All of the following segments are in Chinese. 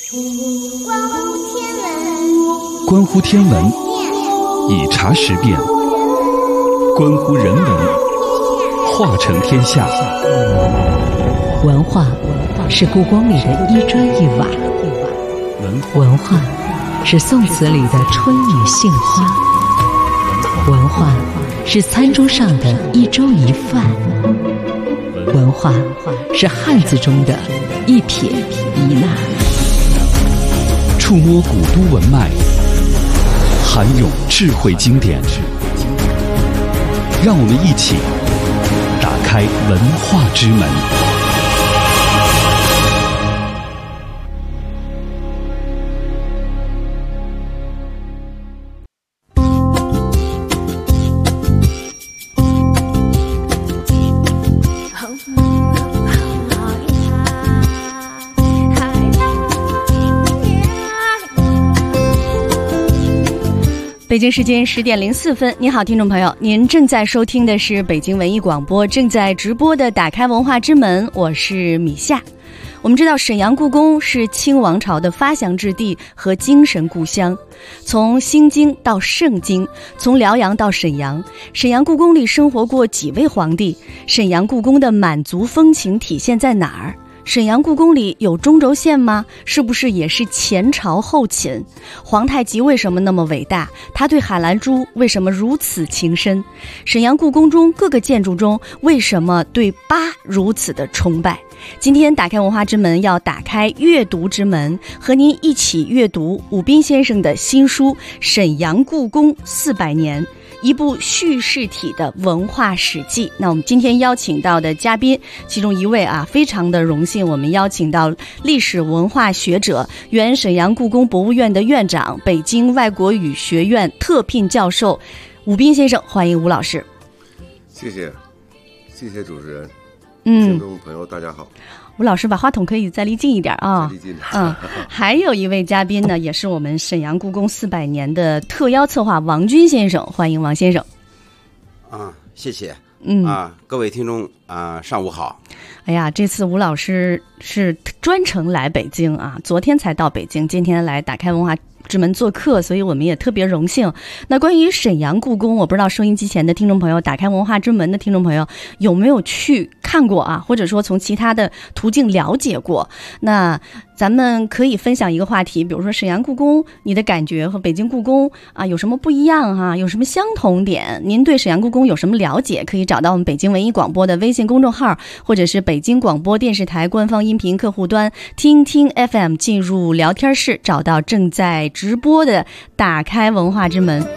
关乎天文，以茶识变；关乎人文，化成天下。 文化是故宫里的一砖一瓦，文化是宋词里的春雨杏花，文化是餐桌上的一粥一饭，文化是汉字中的一撇一捺。 触摸古都文脉，涵涌智慧经典，让我们一起打开文化之门。 北京时间10点04分，你好，听众朋友，您正在收听的是北京文艺广播正在直播的打开文化之门，我是米夏。我们知道沈阳故宫是清王朝的发祥之地和精神故乡，从兴京到盛京，从辽阳到沈阳，沈阳故宫里生活过几位皇帝，沈阳故宫的满族风情体现在哪儿？沈阳故宫里有中轴线吗？是不是也是前朝后秦？皇太极为什么那么伟大？他对海兰珠为什么如此情深？沈阳故宫中各个建筑中为什么对八如此的崇拜？今天打开文化之门，要打开阅读之门，和您一起阅读武斌先生的新书《沈阳故宫400年》，一部叙事体的文化史记。那我们今天邀请到的嘉宾，其中一位非常的荣幸，我们邀请到历史文化学者、原沈阳故宫博物院的院长、北京外国语学院特聘教授武斌先生，欢迎吴老师。 谢谢主持人。听众朋友大家好。 吴老师把话筒可以再离近一点啊。 离近点。 还有一位嘉宾呢，也是我们沈阳故宫400年的特邀策划王军先生，欢迎王先生。 谢谢。各位听众上午好。 哎呀，这次吴老师是专程来北京昨天才到北京，今天来打开文化之门做客，所以我们也特别荣幸。那关于沈阳故宫，我不知道收音机前的听众朋友，打开文化之门的听众朋友有没有去看过或者说从其他的途径了解过。那咱们可以分享一个话题，比如说沈阳故宫你的感觉和北京故宫有什么不一样有什么相同点？您对沈阳故宫有什么了解？可以找到我们北京文艺广播的微信公众号，或者是北京广播电视台官方音频客户端听听 FM， 进入聊天室，找到正在直播的打开文化之门。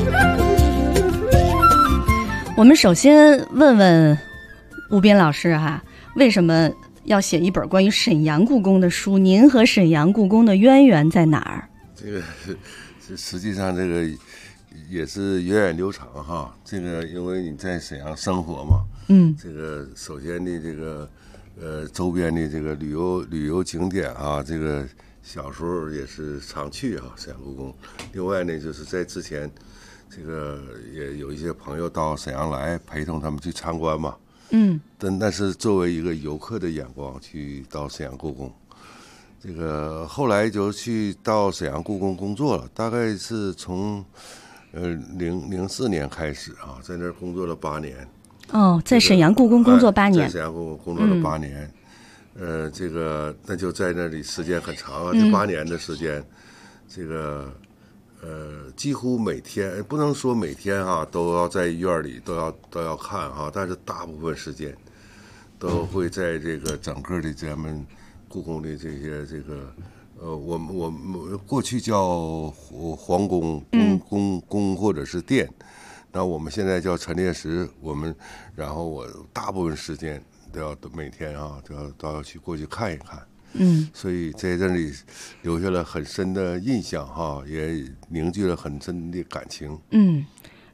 我们首先问问吴斌老师为什么要写一本关于沈阳故宫的书？您和沈阳故宫的渊源在哪儿？ 这个实际上这个也是源远流长这个因为你在沈阳生活嘛，这个首先的这个周边的这个旅游景点这个小时候也是常去沈阳故宫。另外呢，就是在之前这个也有一些朋友到沈阳来，陪同他们去参观嘛。但是作为一个游客的眼光去到沈阳故宫，这个后来就去到沈阳故宫工作了，大概是从04年开始在那儿工作了8年。 在沈阳故宫工作8年。 在沈阳故宫工作了8年。这个那就在那里时间很长这8年的时间，这个几乎每天不能说每天都要在院里都要看但是大部分时间都会在这个整个的咱们故宫的这些这个我们过去叫皇宫宫或者是殿，那我们现在叫陈列室。然后我大部分时间都每天都要去过去看一看。所以在这里留下了很深的印象也凝聚了很深的感情。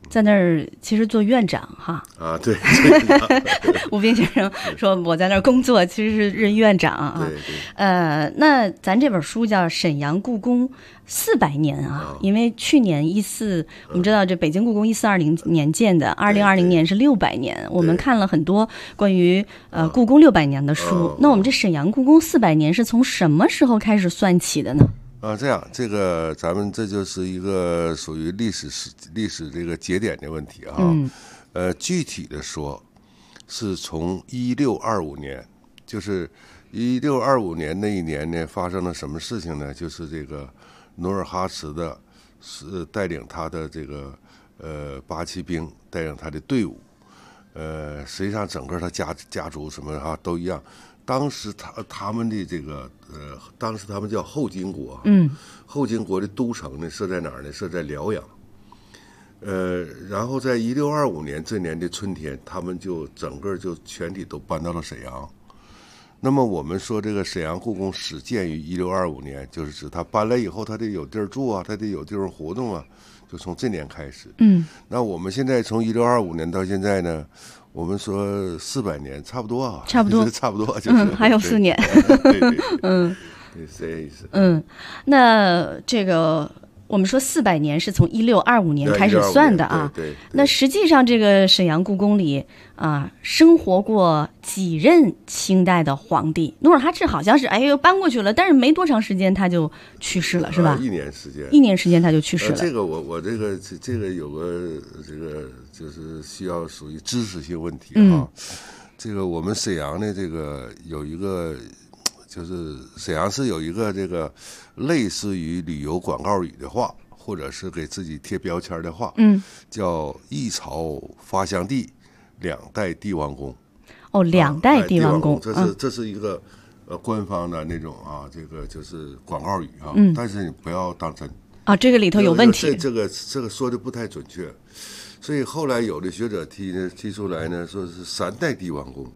在那儿其实做院长哈。 啊，对。 吴彬先生说我在那儿工作，其实是任院长啊。 对对。 那咱这本书叫《沈阳故宫400年》啊，因为去年我们知道这北京故宫1420年建的，2020年是600年，我们看了很多关于故宫600年的书。那我们这沈阳故宫400年是从什么时候开始算起的呢？ 这样，这个咱们这就是一个属于历史这个节点的问题啊。具体的说，是从1625年，就是1625年那一年呢，发生了什么事情呢？就是这个努尔哈赤是带领他的这个八旗兵，带领他的队伍，实际上整个他家族什么都一样。当时他们的这个当时他们叫后金国，后金国的都城呢设在哪儿呢？设在辽阳。然后在1625年这年的春天，他们就整个就全体都搬到了沈阳。那么我们说这个沈阳故宫始建于1625年，就是指他搬来以后，他得有地儿住啊，他得有地方活动啊，就从这年开始。那我们现在从1625年到现在呢，我们说400年，差不多啊，差不多，就是还有4年。 对，是这意思。 那这个我们说400年是从1625年开始算的啊。 对。 那实际上这个沈阳故宫里生活过几任清代的皇帝？努尔哈赤好像是搬过去了，但是没多长时间他就去世了，是吧 ？1年时间他就去世了。 这个我这个有个这个就是需要属于知识性问题啊。这个我们沈阳的这个有一个。就是沈阳市有一个这个类似于旅游广告语的话，或者是给自己贴标签的话，叫一朝发祥地，2代帝王宫。 2代帝王宫， 这是一个官方的那种这个就是广告语啊，但是你不要当真啊，这个里头有问题。 这个说的不太准确，所以后来有的学者提出来呢，说是3代帝王宫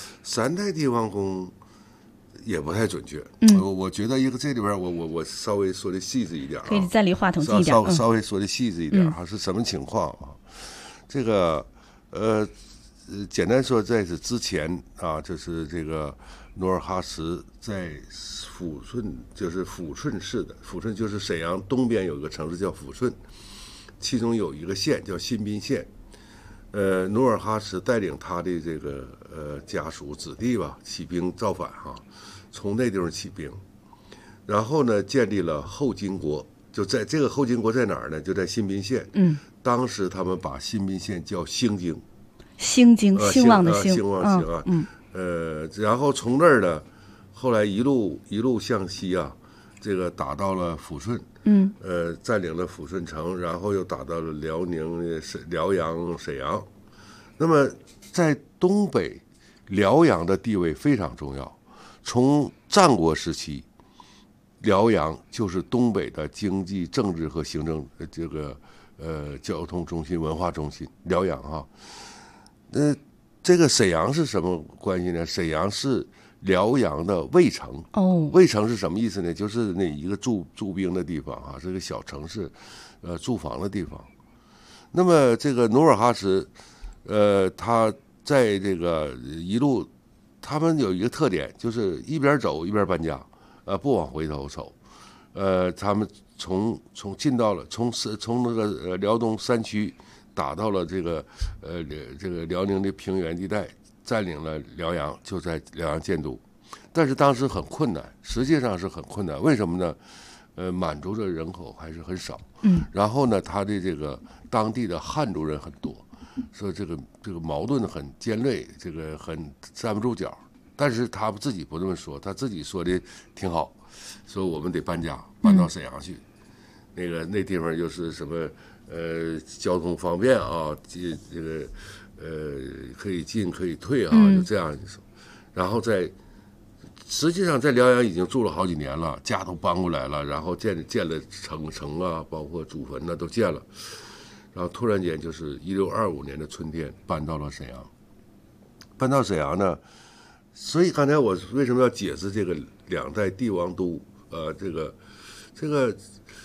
，3代帝王宫。也不太准确，我觉得这里边我稍微说的细致一点， 可以再离话筒近一点， 稍微说的细致一点是什么情况啊？这个简单说，在此之前就是这个努尔哈赤在抚顺，就是抚顺市的抚顺，就是沈阳东边有一个城市叫抚顺，其中有一个县叫新宾县。努尔哈赤带领他的这个家属子弟吧，起兵造反从那地方起兵，然后呢建立了后金国，就在这个后金国在哪儿呢？就在新宾县。当时他们把新宾县叫兴京， 兴旺的兴， 然后从那儿呢，后来一路向西这个打到了抚顺，占领了抚顺城，然后又打到了辽阳、沈阳。那么在东北，辽阳的地位非常重要。从战国时期，辽阳就是东北的经济、政治和行政这个交通中心、文化中心。辽阳这个沈阳是什么关系呢？沈阳是辽阳的卫城。卫城是什么意思呢？就是那一个驻兵的地方是个小城市，驻防的地方。那么这个努尔哈赤，他在这个一路，他们有一个特点，就是一边走一边搬家，不往回头走。他们从进到了从那个辽东山区打到了这个辽宁的平原地带，占领了辽阳，就在辽阳建都。但是当时很困难，实际上是很困难。为什么呢？满族的人口还是很少。然后呢，他的这个当地的汉族人很多。说这个矛盾很尖锐，这个很站不住脚，但是他自己不这么说，他自己说的挺好，说我们得搬家，搬到沈阳去，那地方又是什么交通方便这个可以进可以退就这样说，然后实际上在辽阳已经住了好几年了，家都搬过来了，然后建了城包括祖坟都建了。然后突然间就是1625年的春天搬到了沈阳。搬到沈阳呢，所以刚才我为什么要解释这个2代帝王都这个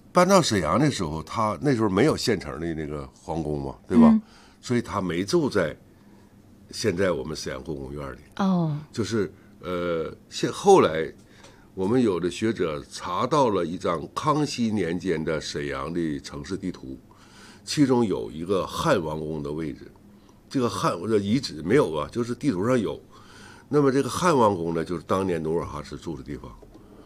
搬到沈阳的时候，他那时候没有现成的那个皇宫嘛，对吧？所以他没住在现在我们沈阳故宫院里。就是后来我们有的学者查到了一张康熙年间的沈阳的城市地图，其中有一个汉王宫的位置。这个汉遗址没有啊，就是地图上有。那么这个汉王宫呢，就是当年努尔哈赤住的地方。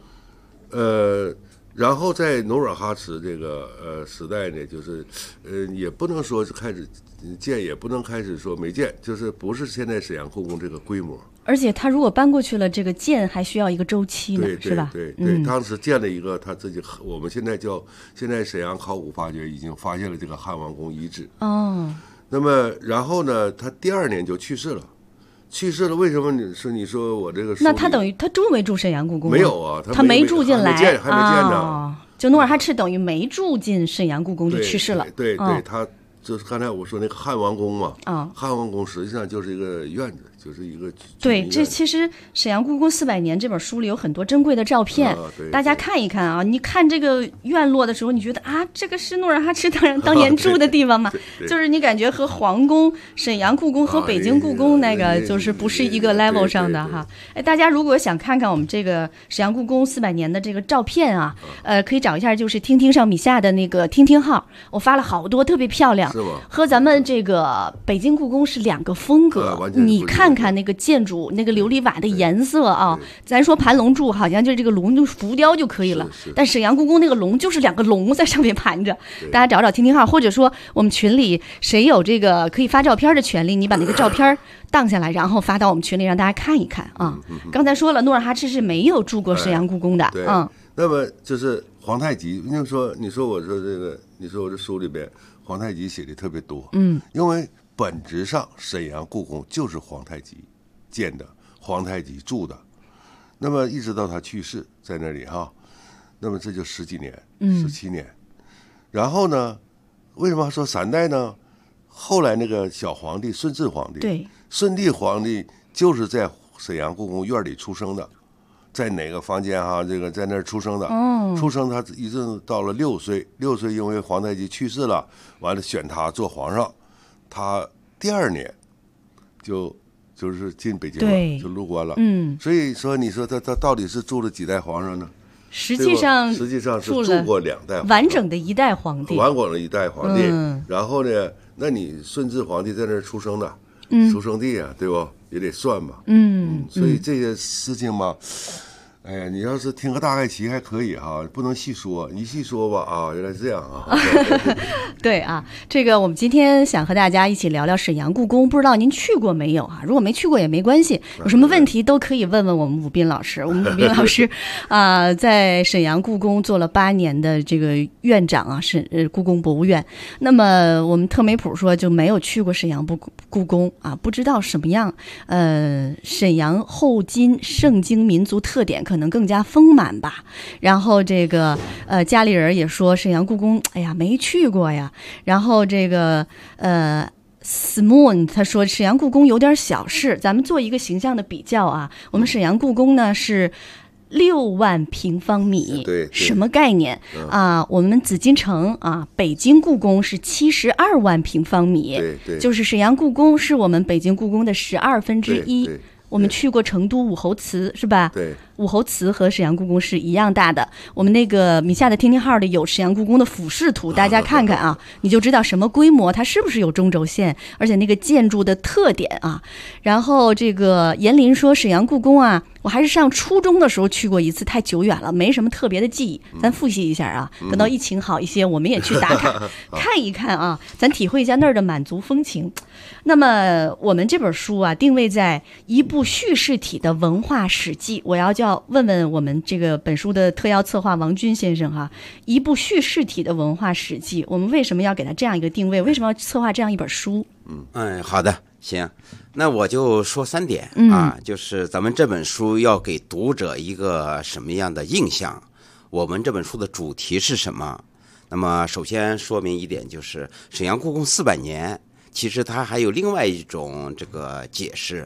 然后在努尔哈赤这个时代呢，就是也不能说是开始建，也不能开始说没建，就是不是现在沈阳故宫这个规模。 而且他如果搬过去了，这个建还需要一个周期呢，是吧？ 对，当时建了一个他自己，我们现在沈阳考古发掘已经发现了这个汉王宫遗址。那么然后呢，他第2年就去世了。为什么你说我这个？ 那他等于他住没住沈阳故宫？ 没有啊， 他没住进来， 还没见着。 就努尔哈赤等于没住进沈阳故宫就去世了。 对，他就是刚才我说那个汉王宫嘛。汉王宫实际上就是一个院子，就是一个。 对，这其实《沈阳故宫400年》这本书里有很多珍贵的照片，大家看一看啊。你看这个院落的时候，你觉得啊，这个是努尔哈赤当年住的地方吗？就是你感觉和皇宫、沈阳故宫和北京故宫那个就是不是一个 level 上的哈。大家如果想看看我们这个沈阳故宫400年的这个照片啊，可以找一下，就是听听上米下的那个听听号，我发了好多，特别漂亮。和咱们这个北京故宫是2个风格，你看看那个建筑那个琉璃瓦的颜色啊，咱说盘龙柱好像就这个龙就浮雕就可以了，但沈阳故宫那个龙就是2个龙在上面盘着。大家找找听听号，或者说我们群里谁有这个可以发照片的权利，你把那个照片荡下来，然后发到我们群里让大家看一看啊。刚才说了，努尔哈赤是没有住过沈阳故宫的。 那么就是皇太极，你说我说这个，你说我这书里边皇太极写的特别多。因为本质上沈阳故宫就是皇太极建的，皇太极住的。那么一直到他去世在那里哈，那么这就10几年，17年。然后呢，为什么说3代呢？后来那个小皇帝顺治皇帝， 对， 顺帝皇帝就是在沈阳故宫院里出生的。在哪个房间哈？这个在那儿出生的，出生他一直到了6岁，6岁因为皇太极去世了，完了选他做皇上，他第2年就是进北京了，就入关了。所以说你说他到底是住了几代皇上呢？ 实际上是住过2代皇上， 完整的1代皇帝， 完整的1代皇帝。然后呢，那你顺治皇帝在那儿出生的，出生地啊，对不？也得算嘛。所以这些事情嘛，哎呀，你要是听个大概齐还可以哈，不能细说，一细说吧啊，原来这样啊。 对啊，这个我们今天想和大家一起聊聊沈阳故宫，不知道您去过没有啊？如果没去过也没关系，有什么问题都可以问问我们武斌老师。我们武斌老师在沈阳故宫做了8年的这个院长啊，是故宫博物院。那么我们特梅普说就没有去过沈阳故宫啊，不知道什么样。沈阳后金盛京民族特点可能更加丰满吧。然后这个家里人也说沈阳故宫，哎呀没去过呀。然后这个Simon 他说沈阳故宫有点小事，咱们做一个形象的比较啊。我们沈阳故宫呢是6万平方米， 对， 什么概念啊？我们紫禁城啊，北京故宫是72万平方米， 对， 就是沈阳故宫是我们北京故宫的1/12。我们去过成都武侯祠是吧？ 对， 武侯祠和沈阳故宫是一样大的。我们那个米下的听听号里有沈阳故宫的俯视图，大家看看啊，你就知道什么规模，它是不是有中轴线，而且那个建筑的特点啊。然后这个严林说沈阳故宫啊，我还是上初中的时候去过一次，太久远了，没什么特别的记忆。咱复习一下啊，等到疫情好一些，我们也去打卡看一看啊，咱体会一下那儿的满族风情。那么我们这本书啊，定位在一部叙事体的文化史记。我要问问我们这个本书的特邀策划王军先生哈，一部叙事体的文化史记，我们为什么要给他这样一个定位？为什么要策划这样一本书？ 好的，行，那我就说3点啊，就是咱们这本书要给读者一个什么样的印象？我们这本书的主题是什么？那么首先说明一点，就是沈阳故宫400年，其实它还有另外一种这个解释，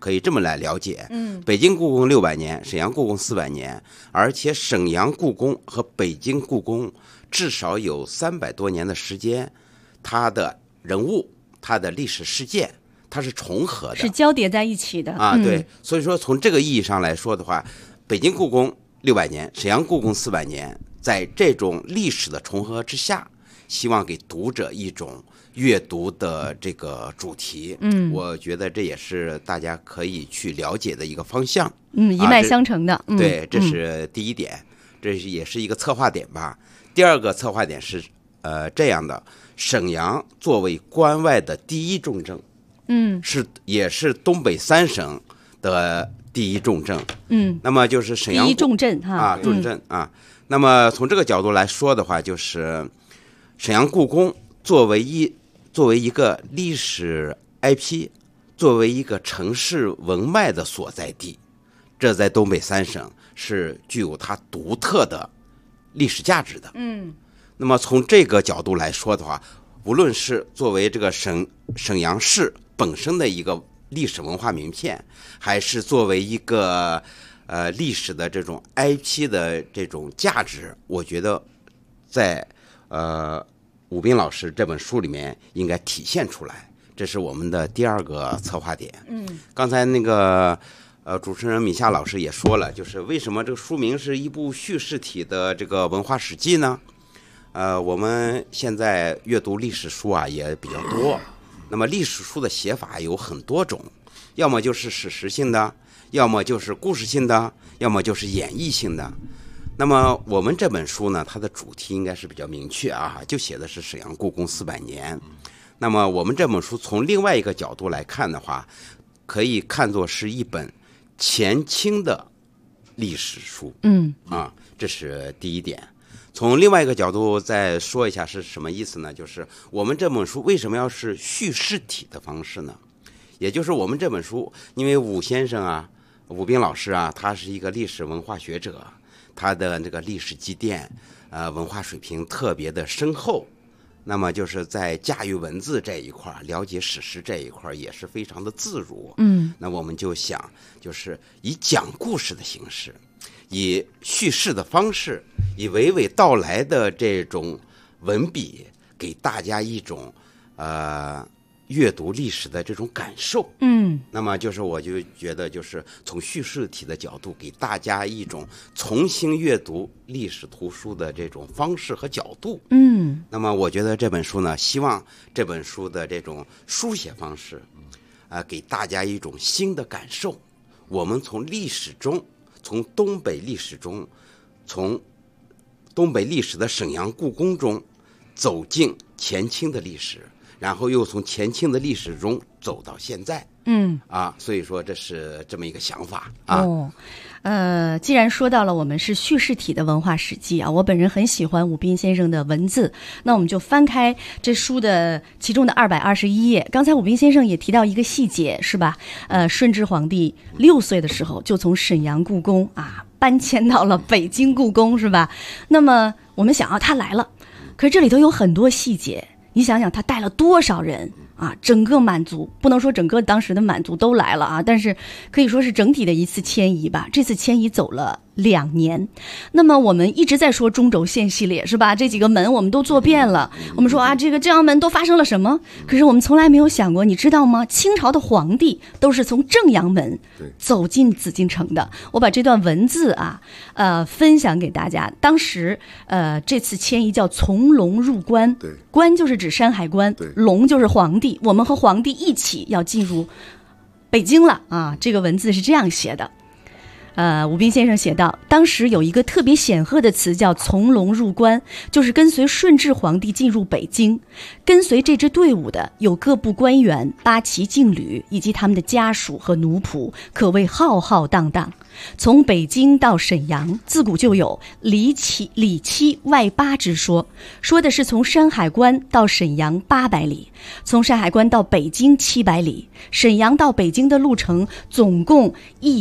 可以这么来了解。北京故宫600年，沈阳故宫400年，而且沈阳故宫和北京故宫至少有300多年的时间，它的人物、它的历史事件，它是重合的， 是交叠在一起的啊。对，所以说从这个意义上来说的话，北京故宫600年，沈阳故宫400年，在这种历史的重合之下，希望给读者一种阅读的这个主题。我觉得这也是大家可以去了解的一个方向。 一脉相承的。 对，这是第一点，这也是一个策划点吧。第二个策划点是这样的，沈阳作为关外的第一重镇，也是东北3省的第一重镇。那么就是沈阳第一重镇哈重镇啊。那么从这个角度来说的话，就是沈阳故宫作为一个历史 IP， 作为一个城市文脉的所在地，这在东北3省是具有它独特的历史价值的。那么从这个角度来说的话，无论是作为这个沈阳市本身的一个历史文化名片，还是作为一个历史的这种 IP 的这种价值，我觉得在武斌老师这本书里面应该体现出来，这是我们的第二个策划点。刚才那个主持人米夏老师也说了，就是为什么这个书名是一部叙事体的这个文化史记呢？我们现在阅读历史书啊也比较多，那么历史书的写法有很多种，要么就是史实性的，要么就是故事性的，要么就是演绎性的。那么我们这本书呢，它的主题应该是比较明确啊，就写的是沈阳故宫400年。那么我们这本书从另外一个角度来看的话，可以看作是一本前清的历史书。这是第一点。从另外一个角度再说一下是什么意思呢？就是我们这本书为什么要是叙事体的方式呢？也就是我们这本书，因为武斌老师啊，他是一个历史文化学者，他的那个历史积淀文化水平特别的深厚，那么就是在驾驭文字这一块，了解史实这一块也是非常的自如。那我们就想，就是以讲故事的形式，以叙事的方式，以娓娓道来的这种文笔，给大家一种阅读历史的这种感受。那么就是我就觉得，就是从叙事体的角度，给大家一种重新阅读历史图书的这种方式和角度。那么我觉得这本书呢，希望这本书的这种书写方式，给大家一种新的感受。我们从历史中，从东北历史中，从东北历史的沈阳故宫中走进前清的历史，然后又从前清的历史中走到现在。所以说这是这么一个想法啊。 既然说到了我们是叙事体的文化史记啊，我本人很喜欢武斌先生的文字，那我们就翻开这书的其中的221页。刚才武斌先生也提到一个细节，是吧？顺治皇帝6岁的时候就从沈阳故宫搬迁到了北京故宫，是吧？那么我们想他来了，可是这里头有很多细节，你想想他带了多少人整个满族，不能说整个当时的满族都来了但是可以说是整体的一次迁移吧。这次迁移走了2年。那么我们一直在说中轴线系列，是吧？这几个门我们都做遍了，我们说这个正阳门都发生了什么？可是我们从来没有想过，你知道吗？清朝的皇帝都是从正阳门走进紫禁城的。我把这段文字分享给大家。当时这次迁移叫从龙入关，关就是指山海关，龙就是皇帝，我们和皇帝一起要进入北京了这个文字是这样写的。武斌先生写道，当时有一个特别显赫的词叫从龙入关，就是跟随顺治皇帝进入北京。跟随这支队伍的有各部官员、八旗劲旅以及他们的家属和奴仆，可谓浩浩荡荡。从北京到沈阳，自古就有里七外八之说，说的是从山海关到沈阳800里，从山海关到北京700里，沈阳到北京的路程总共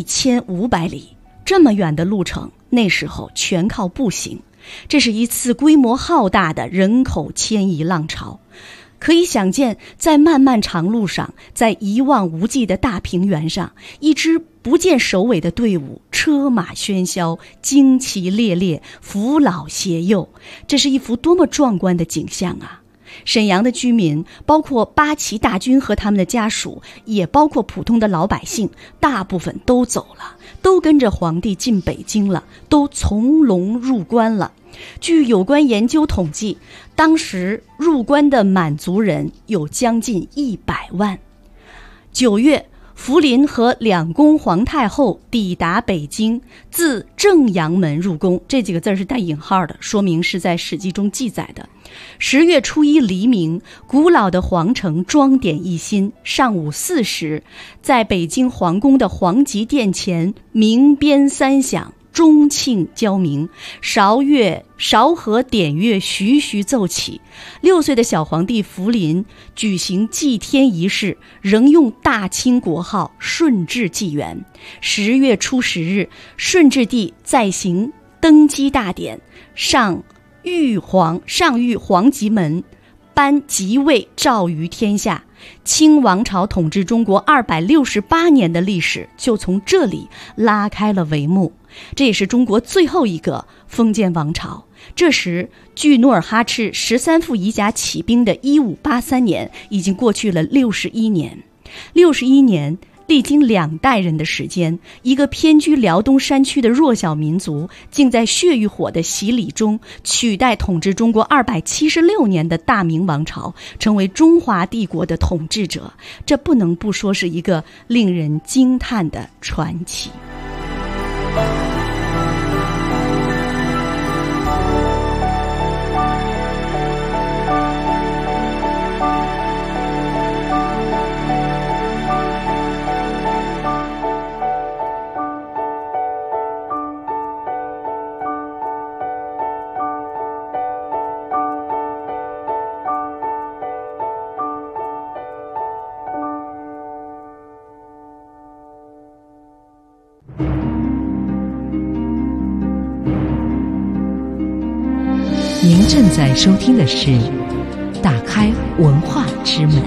1500里。这么远的路程，那时候全靠步行。这是一次规模浩大的人口迁移浪潮。 可以想见，在漫漫长路上，在一望无际的大平原上，一支不见首尾的队伍，车马喧嚣，旌旗猎猎，扶老携幼，这是一幅多么壮观的景象啊！沈阳的居民，包括八旗大军和他们的家属，也包括普通的老百姓，大部分都走了，都跟着皇帝进北京了，都从龙入关了。据有关研究统计，当时入关的满族人有将近100万。9月，福临和两宫皇太后抵达北京，自正阳门入宫，这几个字是带引号的，说明是在史记中记载的。10月初1黎明，古老的皇城装点一新，上午4时，在北京皇宫的皇极殿前鸣鞭三响，钟磬交鸣，韶和典乐徐徐奏起。6岁的小皇帝福临举行祭天仪式，仍用大清国号顺治纪元。10月初10日，顺治帝再行登基大典，上御皇极门，颁即位诏于天下。清王朝统治中国268年的历史就从这里拉开了帷幕。这也是中国最后一个封建王朝。这时，距努尔哈赤13副遗甲起兵的1583年已经过去了61年。61年，历经2代人的时间，一个偏居辽东山区的弱小民族，竟在血与火的洗礼中取代统治中国276年的大明王朝，成为中华帝国的统治者。这不能不说是一个令人惊叹的传奇。 您正在收听的是《打开文化之门》。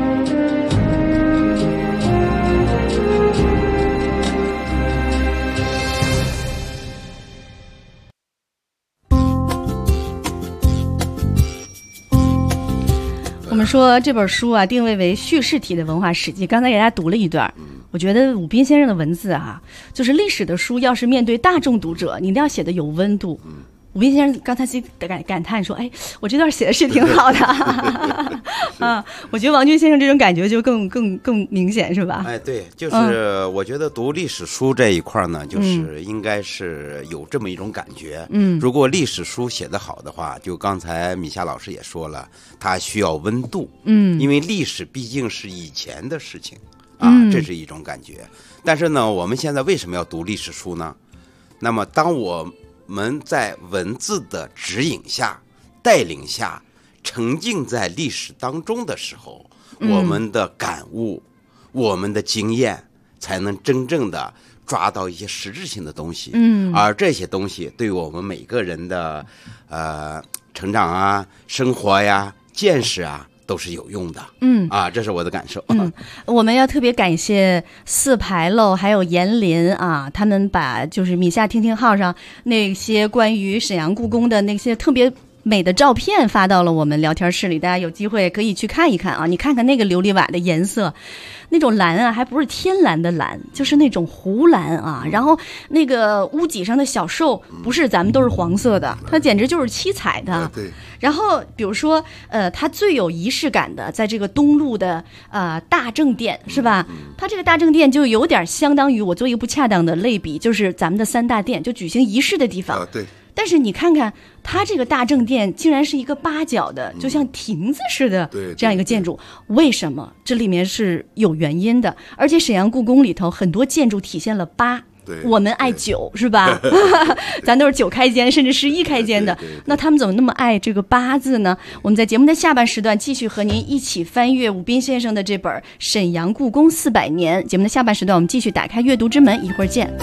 我们说这本书啊，定位为叙事体的文化史记。刚才给大家读了一段，我觉得武斌先生的文字啊，就是历史的书，要是面对大众读者，你一定要写的有温度。武斌先生刚才自己感叹说：“哎，我这段写的是挺好的。”啊，我觉得王军先生这种感觉就更明显，是吧？ 哎，对，就是我觉得读历史书这一块呢，就是应该是有这么一种感觉。如果历史书写得好的话，就刚才米夏老师也说了，它需要温度。因为历史毕竟是以前的事情啊，这是一种感觉。但是呢，我们现在为什么要读历史书呢？那么当我们在文字的指引下、带领下，沉浸在历史当中的时候，我们的感悟、我们的经验，才能真正的抓到一些实质性的东西。而这些东西对我们每个人的成长啊、生活呀、见识啊，都是有用的。这是我的感受。 我们要特别感谢四牌楼还有严林啊，他们把就是米夏听听号上那些关于沈阳故宫的那些特别美的照片发到了我们聊天室里，大家有机会可以去看一看啊！你看看那个琉璃瓦的颜色，那种蓝啊，还不是天蓝的蓝，就是那种湖蓝啊。然后那个屋脊上的小兽，不是咱们都是黄色的，它简直就是七彩的。 对。 然后比如说，它最有仪式感的，在这个东路的大正殿，是吧？它这个大正殿就有点相当于，我做一个不恰当的类比，就是咱们的3大殿，就举行仪式的地方。 对。 但是你看看，它这个大正殿竟然是一个8角的，就像亭子似的这样一个建筑。为什么？这里面是有原因的。而且沈阳故宫里头很多建筑体现了8。我们爱9，是吧？咱都是9开间，甚至11开间的。那他们怎么那么爱这个8字呢？我们在节目的下半时段继续和您一起翻阅武斌先生的这本《沈阳故宫400年》。节目的下半时段，我们继续打开阅读之门，一会儿见。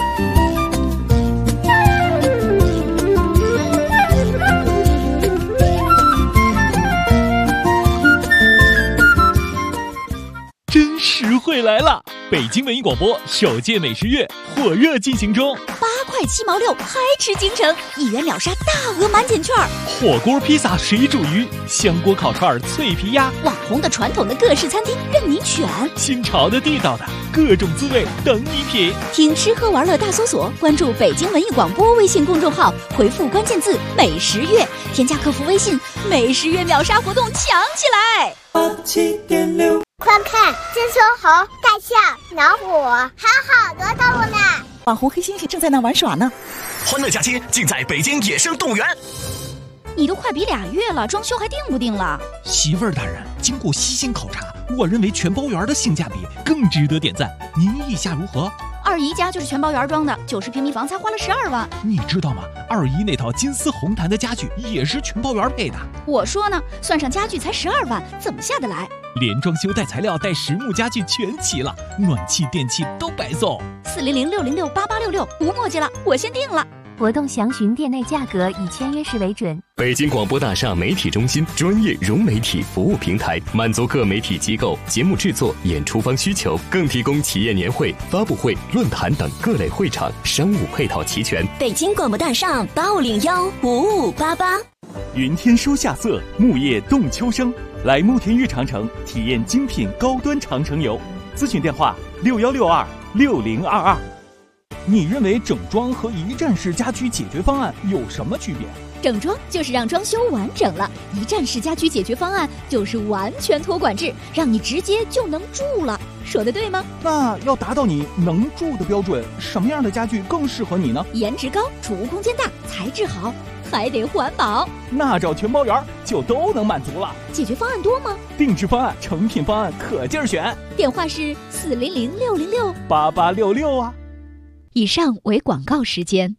会来了！北京文艺广播首届美食月火热进行中 ，8块7毛6，嗨吃京城，1元秒杀大额满减券， 火锅、披萨、水煮鱼、香锅烤串、脆皮鸭， 网红的、传统的各式餐厅任你选， 新潮的、地道的各种滋味等你品。 听吃喝玩乐大搜索，关注北京文艺广播微信公众号，回复关键字美食月，添加客服微信，美食月秒杀活动抢起来 ！87.6，快看，这只猴、大象、老虎，还有好多动物呢。 网红黑猩猩正在那玩耍呢。 欢乐假期尽在北京野生动物园。 你都快比2月了，装修还定不定了？ 媳妇儿大人，经过悉心考察，我认为全包园的性价比更值得点赞，您意下如何？ 二姨家就是全包园装的，90平米房才花了12万。 你知道吗？二姨那套金丝红檀的家具也是全包园配的。 我说呢，算上家具才12万，怎么下得来？ 连装修带材料带实木家具全齐了，暖气电器都白送。 400-606-8866，不墨迹了，我先定了。 活动详询店内价格，以签约时为准。 北京广播大厦媒体中心专业融媒体服务平台，满足各媒体机构节目制作、演出方需求，更提供企业年会、发布会、论坛等各类会场，商务配套齐全。 北京广播大厦85015588。 云天书夏色，木叶动秋声。来慕田峪长城体验精品高端长城游，咨询电话61626022。你认为整装和一站式家居解决方案有什么区别？ 整装就是让装修完整了，一站式家居解决方案就是完全托管制，让你直接就能住了。说的对吗？ 那要达到你能住的标准，什么样的家具更适合你呢？ 颜值高，储物空间大，材质好，还得环保。 那找全包园就都能满足了。 解决方案多吗？ 定制方案、成品方案可劲儿选。 电话是 400-606-8866啊。 以上为广告时间。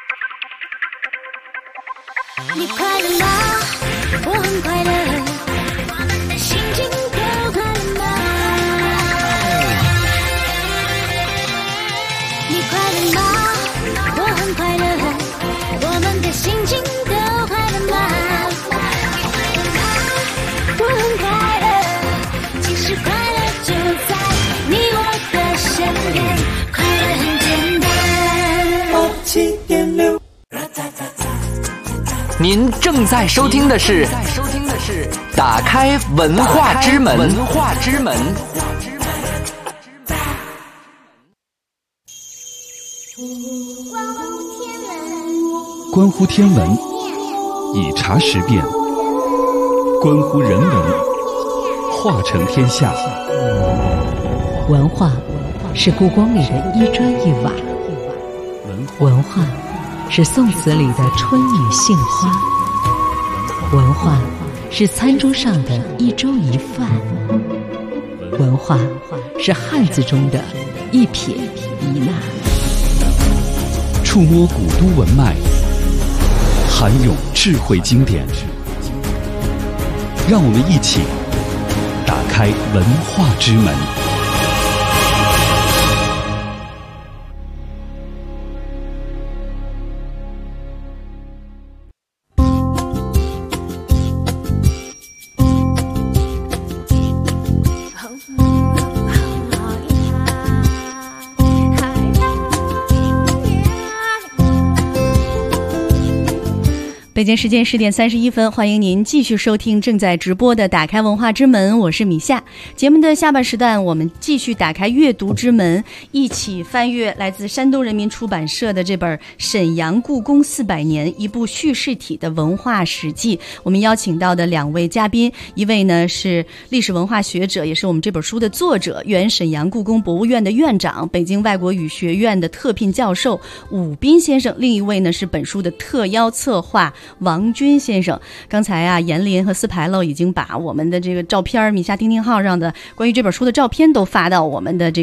你快乐吗？我很快乐，心情都快乐吗？你快乐吗？我很快乐，我们的心情都快乐吗？我很快乐，其实快乐就在你我的身边，快乐很简单。 87.6。 您正在收听的是打开文化之门。 关乎天文，以察时变；关乎人文，化成天下。 文化是故宫里的一砖一瓦，文化是宋词里的春雨杏花，文化是餐桌上的一粥一饭，文化是汉字中的一撇一捺。 触摸古都文脉，涵咏智慧经典，让我们一起打开文化之门。 北京时间10点31分，欢迎您继续收听正在直播的打开文化之门，我是米夏。节目的下半时段，我们继续打开阅读之门，一起翻阅来自山东人民出版社的这本《沈阳故宫400年：一部叙事体的文化史记》。我们邀请到的2位嘉宾，一位呢是历史文化学者，也是我们这本书的作者，原沈阳故宫博物院的院长，北京外国语学院的特聘教授武斌先生；另一位呢是本书的特邀策划王军先生。刚才啊，严林和斯牌楼已经把我们的这个照片，米夏听听号上的关于这本书的照片都发到我们的这个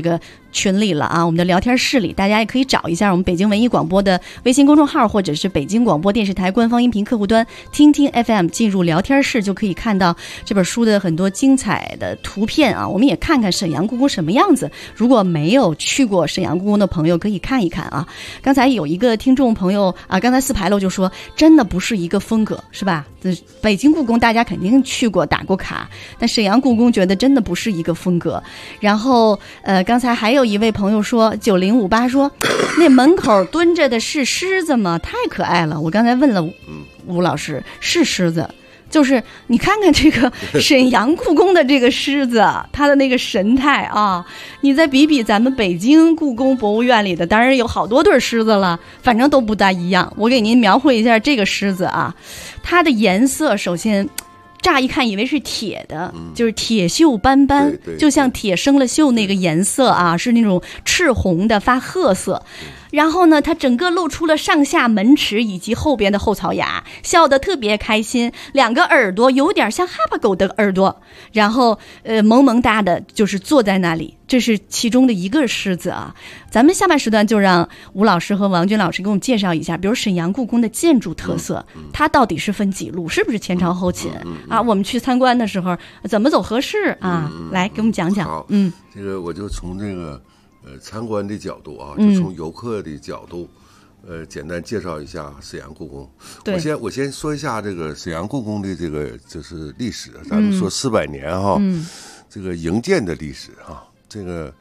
群里了啊，我们的聊天室里，大家也可以找一下我们北京文艺广播的微信公众号，或者是北京广播电视台官方音频客户端听听 FM， 进入聊天室就可以看到这本书的很多精彩的图片啊。我们也看看沈阳故宫什么样子，如果没有去过沈阳故宫的朋友可以看一看啊。刚才有一个听众朋友啊，刚才四牌楼就说真的不是一个风格，是吧？北京故宫大家肯定去过打过卡，但沈阳故宫觉得真的不是一个风格。然后刚才还有一位朋友说9058说那门口蹲着的是狮子吗？太可爱了。我刚才问了吴老师，是狮子，就是你看看这个沈阳故宫的这个狮子，它的那个神态啊，你再比比咱们北京故宫博物院里的，当然有好多对狮子了，反正都不大一样。我给您描绘一下这个狮子啊，它的颜色首先乍一看以为是铁的，就是铁锈斑斑，就像铁生了锈那个颜色啊，是那种赤红的发褐色。然后呢，它整个露出了上下门齿以及后边的后槽牙，笑得特别开心，两个耳朵有点像哈巴狗的耳朵，然后萌萌哒的就是坐在那里。这是其中的一个狮子啊。咱们下半时段就让吴老师和王军老师给我们介绍一下，比如沈阳故宫的建筑特色，它到底是分几路，是不是前朝后秦啊？我们去参观的时候怎么走合适啊？来给我们讲讲。 好，这个我就从这个参观的角度啊，就从游客的角度，简单介绍一下沈阳故宫。我先说一下这个沈阳故宫的这个就是历史，咱们说400年哈，这个营建的历史哈，这个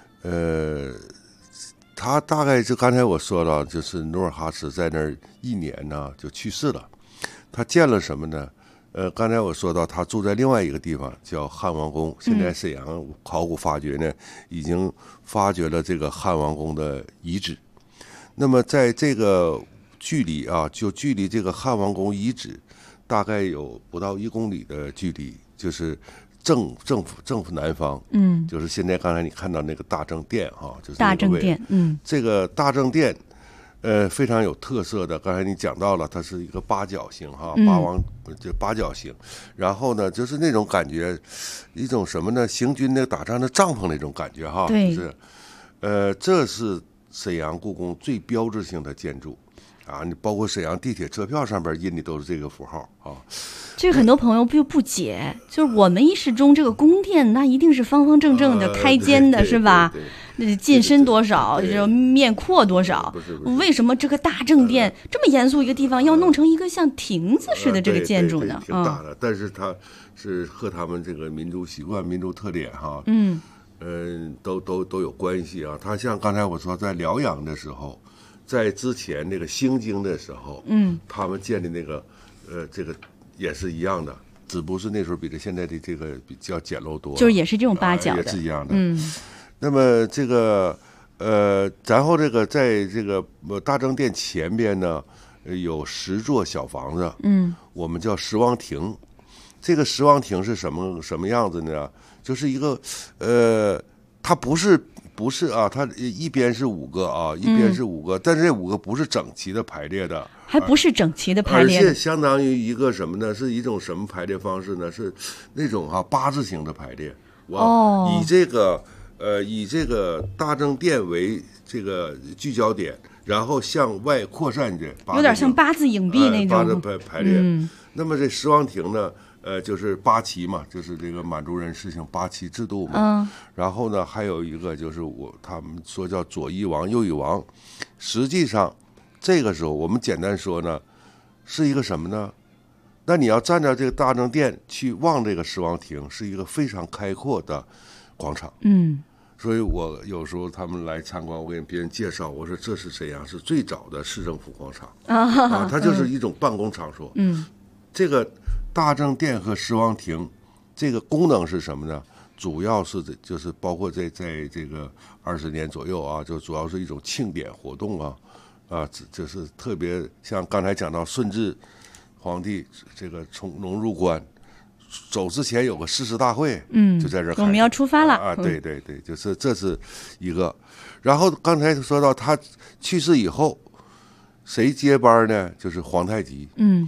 他大概就刚才我说了，就是努尔哈赤在那儿1年呢就去世了，他建了什么呢？刚才我说到他住在另外一个地方叫汉王宫，现在沈阳考古发掘呢已经发掘了这个汉王宫的遗址。那么在这个距离啊，就距离这个汉王宫遗址大概有不到1公里的距离，就是正府南方，就是现在刚才你看到那个大正殿哈，就是那个大正殿，这个大正殿。非常有特色的，刚才你讲到了，它是一个八角形哈，就八角形，然后呢，就是那种感觉，一种什么呢？行军那打仗的帐篷那种感觉哈，就是，这是沈阳故宫最标志性的建筑，啊，你包括沈阳地铁车票上边印的都是这个符号啊。 这个很多朋友不解，就是我们意识中这个宫殿那一定是方方正正的、开间的，是吧？进深多少，面阔多少？为什么这个大正殿这么严肃一个地方，要弄成一个像亭子似的这个建筑呢？ 挺大的，但是它是和他们这个民族习惯、民族特点哈，都有关系啊。它像刚才我说，在辽阳的时候，在之前那个兴京的时候，他们建的那个这个也是一样的，只不过是那时候比这现在的这个比较简陋多， 就是也是这种八角的， 也是一样的。那么这个然后这个在这个大正殿前边呢，有10座小房子，我们叫十王亭。这个十王亭是什么样子呢？就是一个它不是啊，它一边是5个啊，一边是5个，但是这5个不是整齐的排列的， 还不是整齐的排列的， 而且相当于一个什么呢？是一种什么排列方式呢？是那种8字形的排列。以这个大正殿为这个聚焦点，然后向外扩散着， 有点像8字影壁那种 8字排列。那么这十王亭呢，就是8旗嘛，就是这个满族人实行8旗制度嘛。然后呢，还有一个就是他们说叫左翼王、右翼王。实际上，这个时候我们简单说呢，是一个什么呢？那你要站在这个大正殿去望这个十王亭，是一个非常开阔的广场。所以我有时候他们来参观，我给别人介绍，我说这是沈阳市最早的市政府广场啊，它就是一种办公场所。这个大正殿和十王亭，这个功能是什么呢？主要是就是包括在这个20年左右啊，就主要是一种庆典活动啊，就是特别像刚才讲到顺治皇帝这个从龙入关。走之前有个誓师大会，就在这儿， 我们要出发了啊！对，就是这是一个。然后刚才说到他去世以后，谁接班呢？就是皇太极。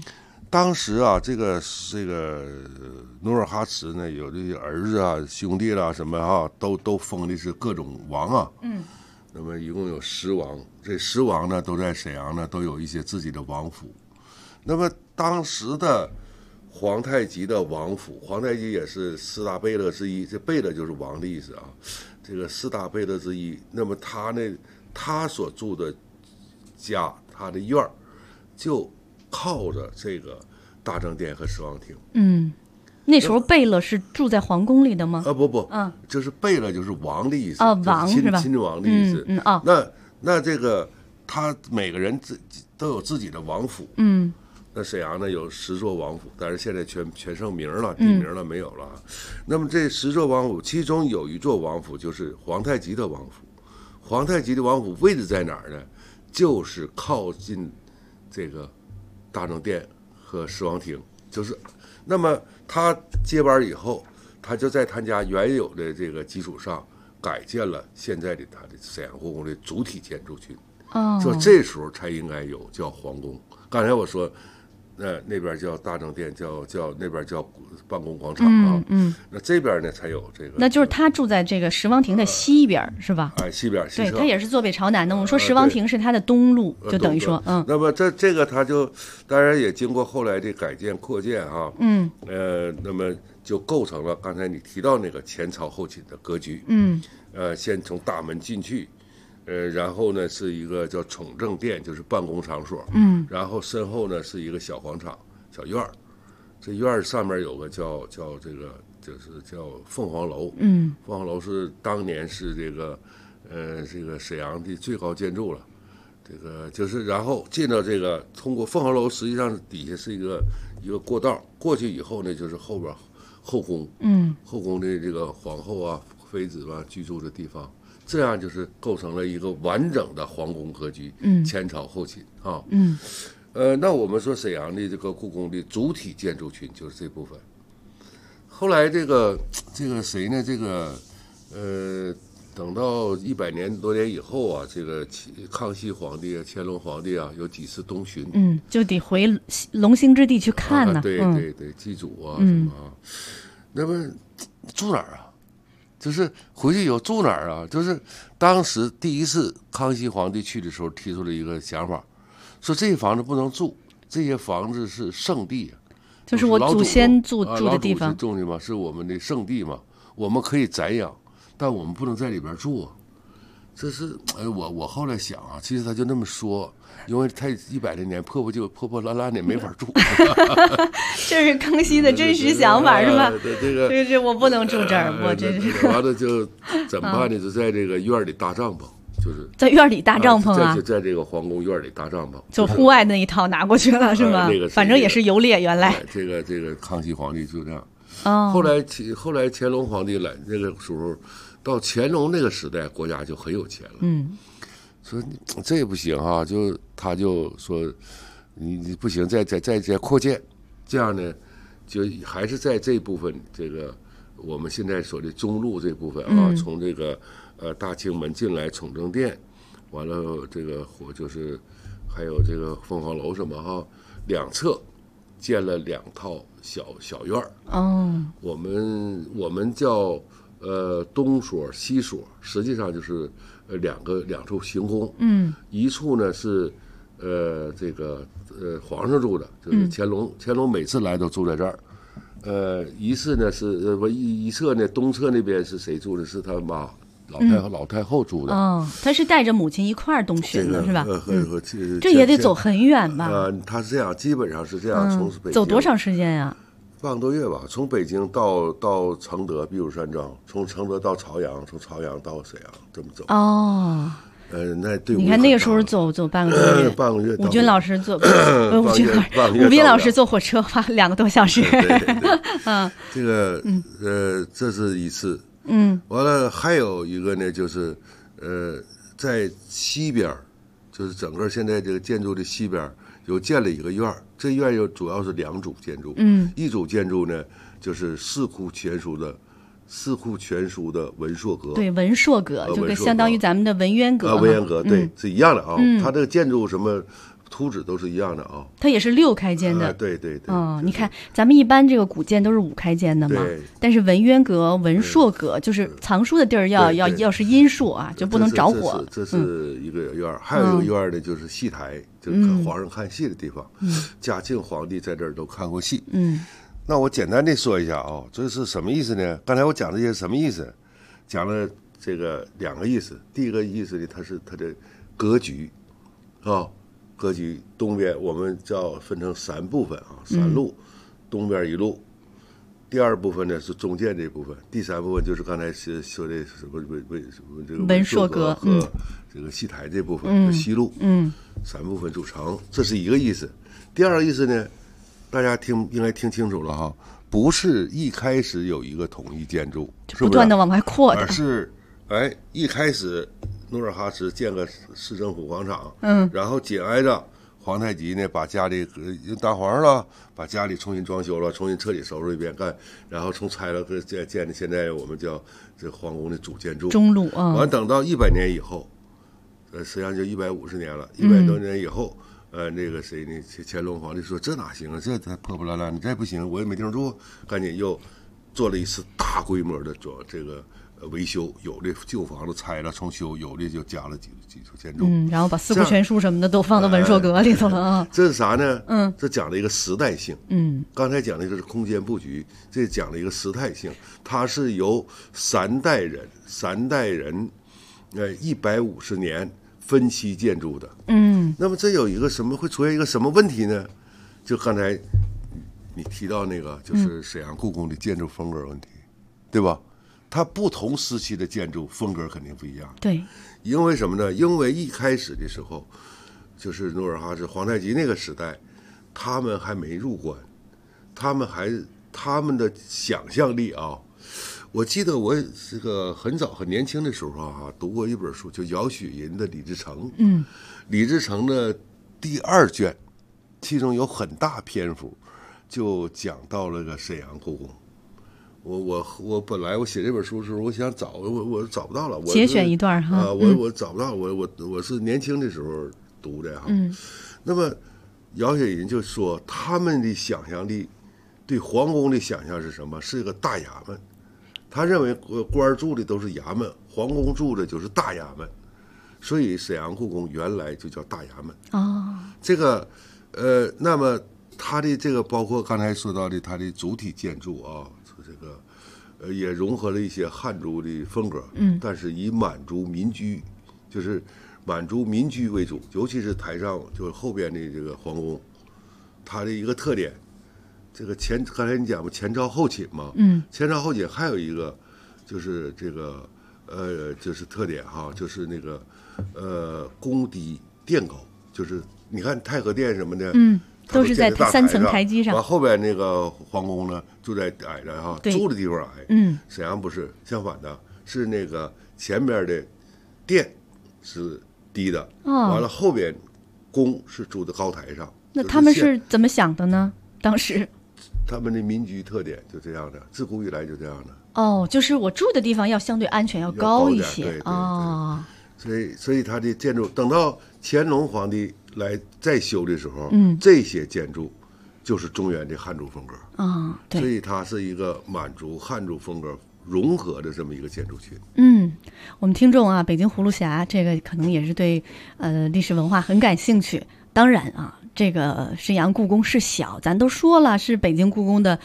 当时啊，这个努尔哈赤呢，有这些儿子啊、兄弟啦、什么啊，都封的是各种王啊。那么一共有10王，这10王呢都在沈阳呢，都有一些自己的王府。那么当时的皇太极的王府，皇太极也是4大贝勒之一，这贝勒就是王的意思啊。这个4大贝勒之一，那么他所住的家，他的院儿，就靠着这个大政殿和十王亭。 那时候贝勒是住在皇宫里的吗？ 不，就是贝勒就是王的意思。 王是吧？ 亲王的意思。那这个他每个人都有自己的王府。那沈阳呢有10座王府，但是现在全剩名了，地名了没有了。那么这10座王府，其中有一座王府就是皇太极的王府。皇太极的王府位置在哪儿呢？就是靠近这个大政殿和十王亭，就是。那么他接班以后，他就在他家原有的这个基础上改建了现在的他的沈阳故宫的主体建筑群。说这时候才应该有叫皇宫。刚才我说，那边叫大政殿，叫那边叫办公广场啊。那这边呢才有这个。 那就是他住在这个十王亭的西边，是吧？ 西边。 对，他也是坐北朝南的。我们说十王亭是他的东路，就等于说， 那么这个他就当然也经过后来的改建扩建哈。那么就构成了刚才你提到那个前朝后寝的格局。先从大门进去。然后呢是一个叫宠政殿，就是办公场所。然后身后呢是一个小广场、小院儿。这院儿上面有个叫这个，就是叫凤凰楼。凤凰楼是当年是这个沈阳的最高建筑了。这个就是，然后进到这个，通过凤凰楼，实际上底下是一个过道，过去以后呢就是后边后宫。后宫的这个皇后啊、妃子啊居住的地方。这样就是构成了一个完整的皇宫格局，前朝后寝啊。那我们说沈阳的这个故宫的主体建筑群就是这部分。后来这个谁呢？等到100年多年以后啊，这个康熙皇帝啊、乾隆皇帝啊，有几次东巡， 就得回龙兴之地去看呢。 对，祭祖啊什么啊。那么住哪儿啊？就是回去以后住哪儿啊？就是当时第一次康熙皇帝去的时候提出了一个想法，说这些房子不能住，这些房子是圣地， 就是我祖先住的地方， 种的嘛，是我们的圣地嘛，我们可以瞻仰，但我们不能在里边住啊。这是我后来想啊，其实他就那么说，因为他100来年破烂烂的没法住。 这是康熙的真实想法是吧？ 这我不能住这儿，我这是。 完了就怎么办呢？就在这个院里搭帐篷，就是在院里搭帐篷啊， 在这个皇宫院里搭帐篷， 就户外那一套拿过去了是吗？反正也是游猎，原来。 这个康熙皇帝就这样。后来乾隆皇帝来那个时候。到乾隆那个时代，国家就很有钱了。说这也不行哈，他就说你不行，再扩建，这样呢，就还是在这部分这个我们现在说的中路这部分啊，从这个大清门进来宠政殿，完了这个就是还有这个凤凰楼什么哈，两侧建了2套小院儿。我们叫。东所西所，实际上就是两处行宫。一处呢是这个皇上住的，就是乾隆每次来都住在这儿。一次呢是一侧呢东侧那边是谁住的？是他妈老太后住的。 他是带着母亲一块儿东巡的是吧？这也得走很远吧？ 他是这样，基本上是这样，从北京走多长时间呀？ 半个多月吧，从北京到承德避暑山庄，从承德到朝阳，从朝阳到沈阳，这么走。那对。 你看那个时候走半个多月， 半个月。 武军老师坐，武斌老师坐火车花2个多小时。 这个这是一次。完了还有一个呢，就是在西边，就是整个现在这个建筑的西边。又建了一个院儿，这院又主要是2组建筑。一组建筑呢，就是四库全书的文硕阁。 对，文硕阁就跟相当于咱们的文渊阁。 文渊阁对是一样的啊。它这个建筑什么图纸都是一样的啊。 它也是6开间的。 对对对。 你看咱们一般这个古建都是5开间的嘛，但是文渊阁、文硕阁就是藏书的地儿要是阴数啊，就不能着火。 这是一个院儿，还有一个院儿呢，就是戏台，就是皇上看戏的地方。嘉庆皇帝在这儿都看过戏。那我简单的说一下啊，这是什么意思呢？刚才我讲这些什么意思？讲了这个2个意思。第一个意思呢，它的格局啊。格局东边我们叫分成3部分啊，3路，东边1路。第2部分呢是中间这部分，第3部分就是刚才说的什么这个文硕阁和这个戏台这部分，西路，3部分组成，这是一个意思。第2个意思呢，大家应该听清楚了哈，不是一开始有一个统一建筑， 就不断的往外扩的， 而是一开始。努尔哈赤建个市政府广场，然后紧挨着皇太极呢，把家里当皇上了，把家里重新装修了，重新彻底收拾一遍干，然后重拆了建的现在我们叫这皇宫的主建筑中路啊。 完等到100年以后，实际上就150年了，100多年以后，那个谁呢？乾隆皇帝说这哪行啊？这才破破烂烂，你这不行，我也没地方住，赶紧又做了一次大规模的这个。维修，有的旧房子拆了重修，有的就加了几处建筑， 然后把四库全书什么的都放到文硕阁里头了啊。 这是啥呢？这讲了一个时代性。刚才讲的是空间布局，这讲了一个时代性，它是由3代人，150年分期建筑的。那么这有一个什么会出现一个什么问题呢？就刚才你提到那个，就是沈阳故宫的建筑风格问题，对吧？它不同时期的建筑风格肯定不一样。 对， 因为什么呢？因为一开始的时候，就是努尔哈赤、皇太极那个时代，他们还没入关，他们的想象力啊。我记得我这个很早很年轻的时候啊，读过一本书，就姚雪银的《李自成》。李自成的第2卷，其中有很大篇幅就讲到了个沈阳故宫。我本来我写这本书的时候，我想找我找不到了， 节选一段哈。 我找不到，我是年轻的时候读的哈。那么姚雪银就说，他们的想象力对皇宫的想象是什么？是个大衙门。他认为官住的都是衙门，皇宫住的就是大衙门，所以沈阳故宫原来就叫大衙门。这个那么它的这个包括刚才说到的它的主体建筑啊。这个也融合了一些汉族的风格，但是以满族民居，就是满族民居为主，尤其是台上就是后边的这个皇宫，它的一个特点，这个刚才你讲过前朝后寝嘛，前朝后寝还有一个就是这个就是特点哈，就是那个宫低殿高，就是你看太和殿什么的， 都是在3层台基上， 完后边那个皇宫呢住在矮的哈，住的地方矮。沈阳不是相反的，是那个前边的殿是低的，完了后边宫是住在高台上。 那他们是怎么想的呢？当时他们的民居特点就这样的，自古以来就这样的。 就是我住的地方要相对安全，要高一些。 所以它的建筑等到乾隆皇帝来再修的时候，这些建筑就是中原的汉族风格对， 所以它是一个满族汉族风格融合的这么一个建筑群。 我们听众啊，北京葫芦侠这个可能也是对历史文化很感兴趣。当然啊，这个沈阳故宫是小，咱都说了是北京故宫的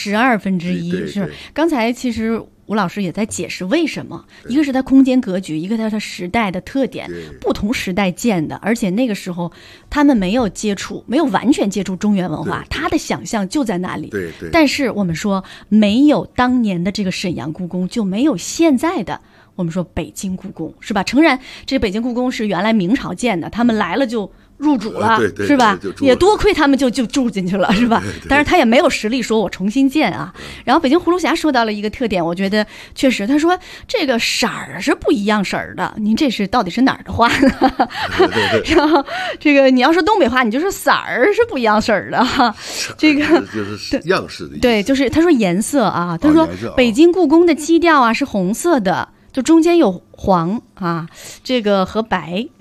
1/12，是吧？刚才其实吴老师也在解释为什么，一个是它空间格局，一个它的时代的特点，不同时代建的，而且那个时候他们没有完全接触中原文化，他的想象就在那里。但是我们说，没有当年的这个沈阳故宫，就没有现在的我们说北京故宫，是吧？诚然，这北京故宫是原来明朝建的，他们来了就入主了，是吧？也多亏他们就住进去了，是吧？但是他也没有实力说我重新建啊。然后北京葫芦侠说到了一个特点，我觉得确实，他说这个色儿是不一样色儿的。您这是到底是哪儿的话呢？然后这个你要说东北话，你就说色儿是不一样色儿的哈。这个就是样式的意思。 对，就是他说颜色啊，他说北京故宫的基调啊是红色的，就中间有黄啊，这个和白。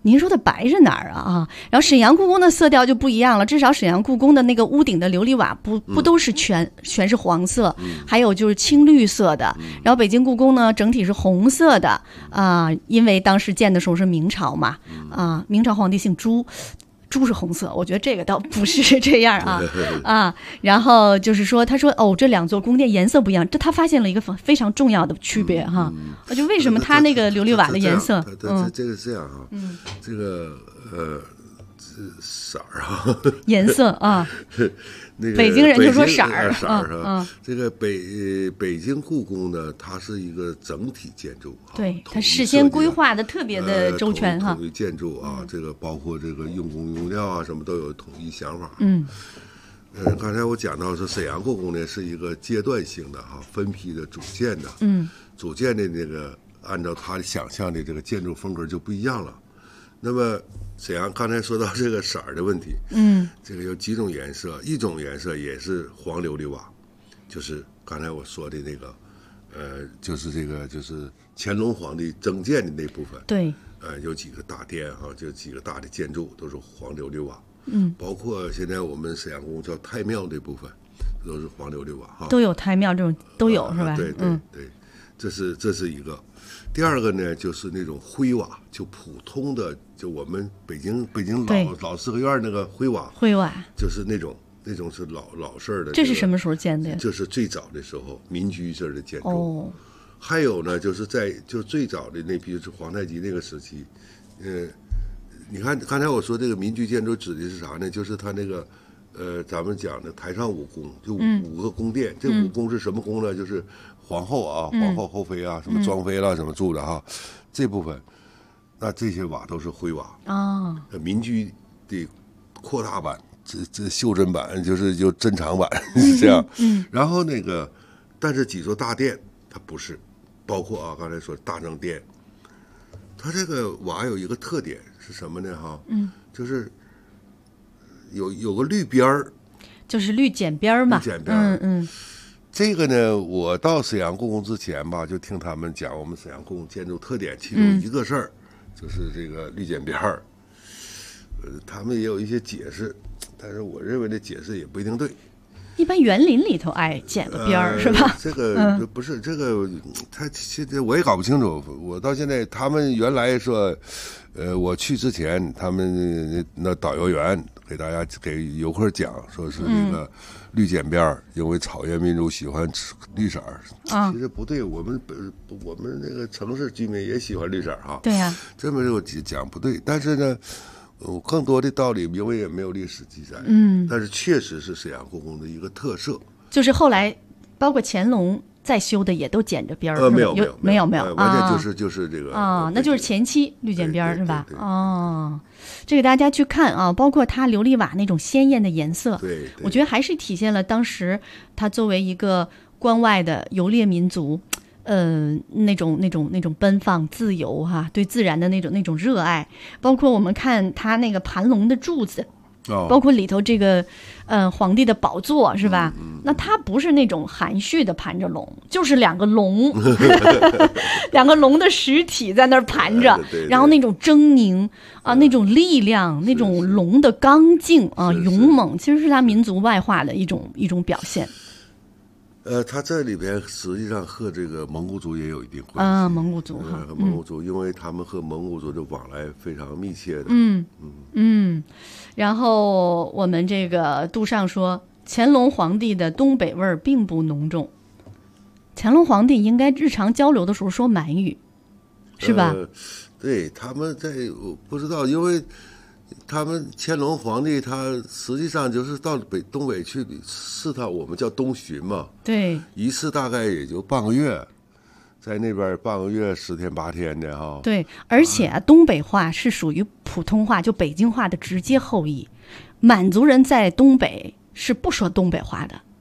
您说的白是哪儿啊？然后沈阳故宫的色调就不一样了，至少沈阳故宫的那个屋顶的琉璃瓦不都是全是黄色，还有就是青绿色的。然后北京故宫呢，整体是红色的因为当时建的时候是明朝嘛，明朝皇帝姓朱。猪是红色，我觉得这个倒不是这样然后就是说，他说这两座宫殿颜色不一样，他发现了一个非常重要的区别就为什么他那个琉璃瓦的颜色， 这个是这样这个色儿颜色那个北京人就说色儿这个北京故宫呢，它是一个整体建筑， 对，它事先规划的特别的周全统一建筑这个包括这个用工用料什么都有统一想法。刚才我讲到说沈阳故宫呢是一个阶段性的分批的组建的，组建的那个按照他想象的这个建筑风格就不一样了。那么沈阳刚才说到这个色儿的问题，这个有几种颜色，一种颜色也是黄琉璃瓦，就是刚才我说的那个，就是这个就是乾隆皇帝增建的那部分， 对， 有几个大殿就几个大的建筑都是黄琉璃瓦，包括现在我们沈阳故宫叫太庙这部分，都是黄琉璃瓦都有太庙这种都有是吧？ 对，这是一个。第二个呢，就是那种灰瓦，就普通的，就我们北京老四合院那个灰瓦，就是那种是老式的。 这是什么时候建的呀？ 这是最早的时候民居式的建筑。还有呢，就是就最早的那批是皇太极那个时期，你看刚才我说这个民居建筑指的是啥呢？就是它那个咱们讲的台上五宫，就五个宫殿，这五宫是什么宫呢？就是皇后皇后后妃什么庄妃什么住的这部分，那这些瓦都是灰瓦民居的扩大版，这袖珍版就珍藏版是这样。然后那个，但是几座大殿它不是，包括刚才说大正殿，它这个瓦有一个特点是什么呢？就是有个绿边儿， 就是绿剪边嘛。 这个呢，我到沈阳故宫之前吧，就听他们讲我们沈阳故宫建筑特点，其中一个事儿就是这个绿剪边儿。他们也有一些解释，但是我认为这解释也不一定对。 一般园林里头剪个边儿是吧？ 这个不是这个，他现在我也搞不清楚。我到现在，他们原来说，我去之前，他们那导游员给游客讲，说是这个绿剪边儿，因为草原民族喜欢吃绿色儿。其实不对，我们那个城市居民也喜欢绿色儿对呀， 这么就讲不对，但是呢。更多的道理，因为也没有历史记载，但是确实是沈阳故宫的一个特色。 就是后来，包括乾隆再修的也都剪着边儿， 没有，完全就是这个那就是前期绿剪边儿是吧？这个大家去看包括它琉璃瓦那种鲜艳的颜色， 对， 我觉得还是体现了当时它作为一个关外的游猎民族。那种奔放自由对自然的那种热爱，包括我们看它那个盘龙的柱子，包括里头这个皇帝的宝座是吧？那它不是那种含蓄的盘着龙，就是两个龙，两个龙的实体在那儿盘着，然后那种狰狞那种力量，那种龙的刚劲勇猛，其实是它民族外化的一种表现。 它这里边实际上和这个蒙古族也有一定关系。 蒙古族蒙古族，因为他们和蒙古族的往来非常密切的。 然后我们这个杜尚说，乾隆皇帝的东北味儿并不浓重。乾隆皇帝应该日常交流的时候说满语，是吧？ 对，他们我不知道，因为。他们乾隆皇帝他实际上就是到东北去视察，我们叫东巡嘛。 对， 一次大概也就半个月，在那边半个月10天8天的对，而且东北话是属于普通话，就北京话的直接后裔。满族人在东北是不说东北话的。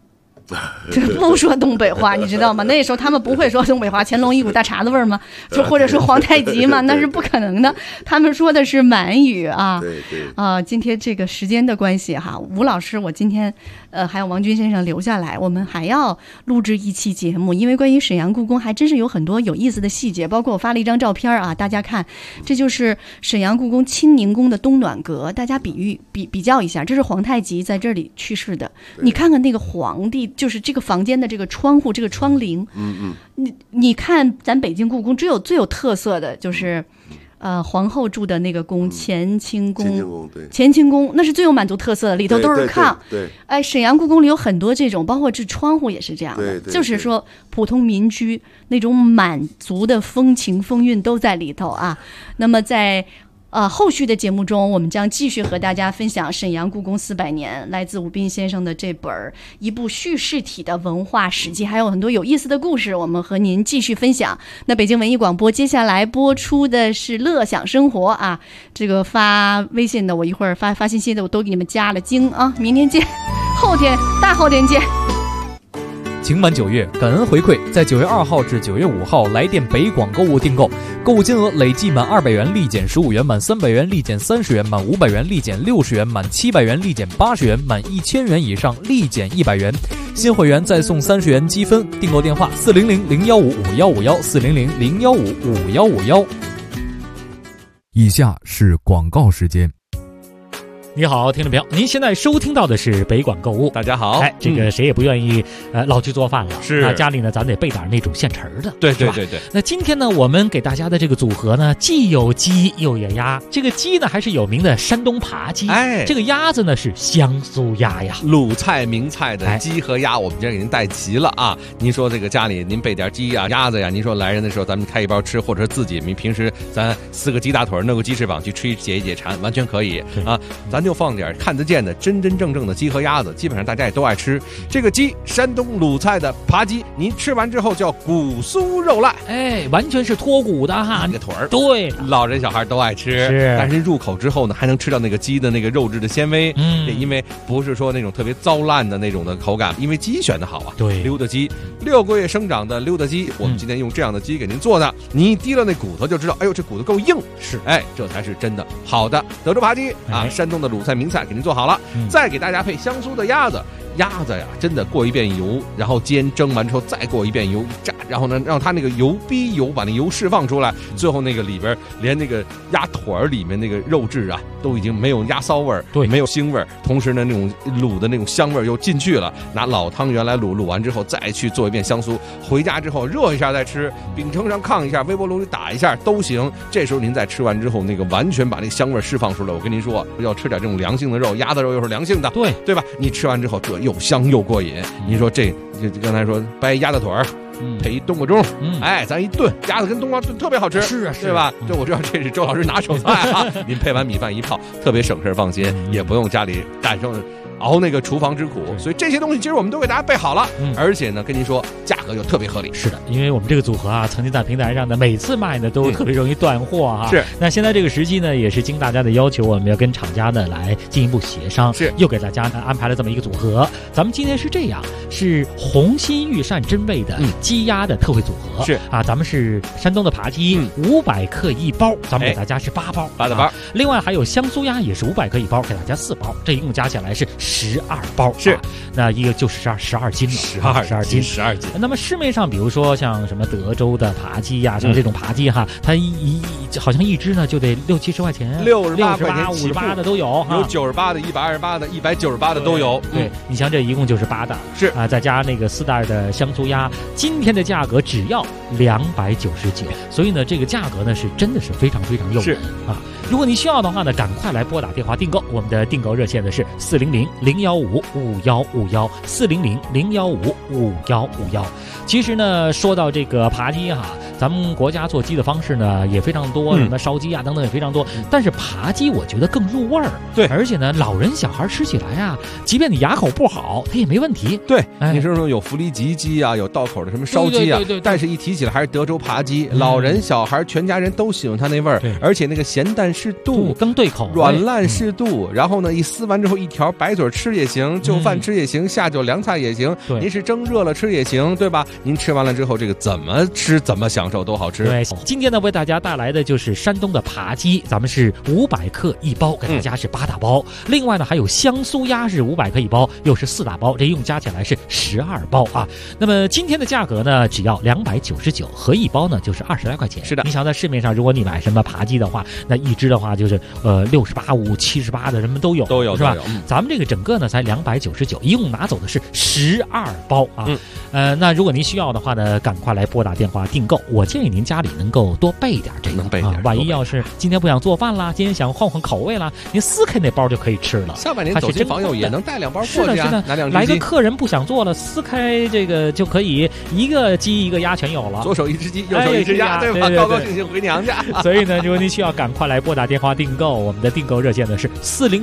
这不说东北话，你知道吗？那时候他们不会说东北话，乾隆一股大碴子味儿吗？就或者说皇太极嘛，那是不可能的。他们说的是满语啊。 对对。 今天这个时间的关系哈，吴老师，我今天还有王军先生留下来，我们还要录制一期节目，因为关于沈阳故宫还真是有很多有意思的细节，包括我发了一张照片啊，大家看，这就是沈阳故宫清宁宫的东暖阁，大家比较一下，这是皇太极在这里去世的，你看看那个皇帝，就是这个房间的这个窗户，这个窗棂，你看咱北京故宫最有特色的就是皇后住的那个宫，乾清宫，乾清宫那是最有满族特色的，里头都是炕。 对， 哎，沈阳故宫里有很多这种，包括这窗户也是这样的，就是说普通民居那种满族的风情风韵都在里头啊。那么在后续的节目中，我们将继续和大家分享沈阳故宫400年，来自武斌先生的这本一部叙事体的文化史记，还有很多有意思的故事，我们和您继续分享。那北京文艺广播接下来播出的是乐享生活啊，这个发微信的我一会儿发信息的我都给你们加了精啊，明天见，大后天见。 情满9月，感恩回馈，在9月2号至9月5号来电北广购物订购，购物金额累计满200元立减15元，满300元立减30元，满500元立减60元，满700元立减80元，满1000元以上立减100元。新会员再送30元积分。订购电话400-015-5151，400-015-5151。 以下是广告时间。 你好，听众朋友，您现在收听到的是北广购物。 大家好， 这个谁也不愿意老去做饭了， 是那家里呢，咱得备点那种现成的， 对。 那今天呢，我们给大家的这个组合呢，既有鸡又有鸭。这个鸡呢，还是有名的山东扒鸡，这个鸭子呢是香酥鸭呀， 鲁菜名菜的鸡和鸭，我们今天给您带齐了啊。您说这个家里您备点鸡呀、鸭子呀，您说来人的时候咱们开一包吃，或者是自己平时咱撕个鸡大腿，弄个鸡翅膀去吃解一解馋，完全可以啊。咱就放点看得见的真真正正的鸡和鸭子，基本上大家也都爱吃。这个鸡，山东鲁菜的扒鸡，您吃完之后叫骨酥肉烂， 完全是脱骨的哈， 那个腿儿， 对， 老人小孩都爱吃。但是入口之后呢，还能吃到那个鸡的那个肉质的纤维，因为不是说那种特别糟烂的那种的口感，因为鸡选的好啊。 对， 溜达鸡，6个月生长的溜达鸡，我们今天用这样的鸡给您做的，你一滴了那骨头就知道，哎呦，这骨头够硬， 是， 这才是真的好的德州扒鸡啊，山东的鲁菜名菜给您做好了，再给大家配香酥的鸭子。鸭子呀，真的过一遍油，然后煎蒸完之后再过一遍油炸，然后呢，让它那个油逼油把那油释放出来，最后那个里边连那个鸭腿儿里面那个肉质啊，都已经没有鸭骚味儿， 对， 没有腥味儿，同时呢，那种卤的那种香味儿又进去了。拿老汤圆来卤完之后，再去做一遍香酥，回家之后热一下再吃，饼铛上炕一下，微波炉里打一下都行。这时候您再吃完之后，那个完全把那个香味儿释放出来。我跟您说，要吃点这种良性的肉，鸭子肉又是良性的，对吧？你吃完之后这又香又过瘾。您说这刚才说掰鸭子腿儿，配一冬瓜盅，咱一炖鸭子跟冬瓜炖特别好吃， 是， 对吧？这我知道这是周老师拿手菜啊。您配完米饭一泡，特别省事放心，也不用家里感受熬那个厨房之苦，所以这些东西其实我们都给大家备好了，而且呢，跟您说价格又特别合理。 是的，因为我们这个组合啊，曾经在平台上的每次卖呢都特别容易断货哈。 是， 那现在这个时期呢，也是经大家的要求，我们要跟厂家呢来进一步协商， 是， 又给大家呢安排了这么一个组合。咱们今天是这样，是红心御膳真味的鸡鸭的特惠组合， 是啊，咱们是山东的扒鸡，500克一包，咱们给大家是8包 ，8包。 另外还有香酥鸭也是500克一包，给大家4包，这一共加起来是12包， 是， 那一个就12斤了，12斤。那么市面上比如说像什么德州的扒鸡呀，像这种扒鸡哈，它好像一只呢就得60-70块钱 ，68块钱 ，58的都有， 有98的、128的、198的都有。 对，你像这一共就是8袋， 是啊，再加那个4袋的香酥鸭，今天的价格只要299，所以呢，这个价格呢是真的是非常非常诱人啊。如果你需要的话呢，赶快来拨打电话订购，我们的订购热线的是400-015-5151，400-015-5151。其实呢，说到这个扒鸡哈， 咱们国家做鸡的方式呢也非常多，什么烧鸡啊等等也非常多，但是扒鸡我觉得更入味儿。 对， 而且呢，老人小孩吃起来啊，即便你牙口不好，它也没问题。 对，你说有福利吉鸡啊，有道口的什么烧鸡啊， 对， 但是一提起来还是德州扒鸡，老人小孩全家人都喜欢它那味儿，而且那个咸淡适度， 更对口， 软烂适度。然后呢，一撕完之后一条白嘴吃也行，就饭吃也行，下酒凉菜也行，您是蒸热了吃也行，对吧？您吃完了之后，这个怎么吃怎么享受都好吃。 对，今天呢为大家带来的就是山东的扒鸡，咱们是500克一包，给大家是8大包。另外呢还有香酥鸭是500克一包，又是4大包，这一共加起来是12包啊。那么今天的价格呢只要299，合一包呢就是20来块钱。 是的， 你想在市面上，如果你买什么扒鸡的话，那一只的话就是68、5、78的什么都有，是吧？咱们这个整个呢才299，一共拿走的是12包啊。那如果您需要的话呢，赶快来拨打电话订购。我建议您家里能够多备点这个， 能备点， 万一要是今天不想做饭啦，今天想换换口味啦，您撕开那包就可以吃了。 下半年走亲访友也能带2包过去啊。 是的， 拿2只鸡。 来个客人不想做了，撕开这个就可以一个鸡一个鸭全有了， 左手1只鸡，右手1只鸭，对吧？高高兴兴回娘家。 所以呢，如果您需要，赶快来拨打电话订购。我们的订购热线呢是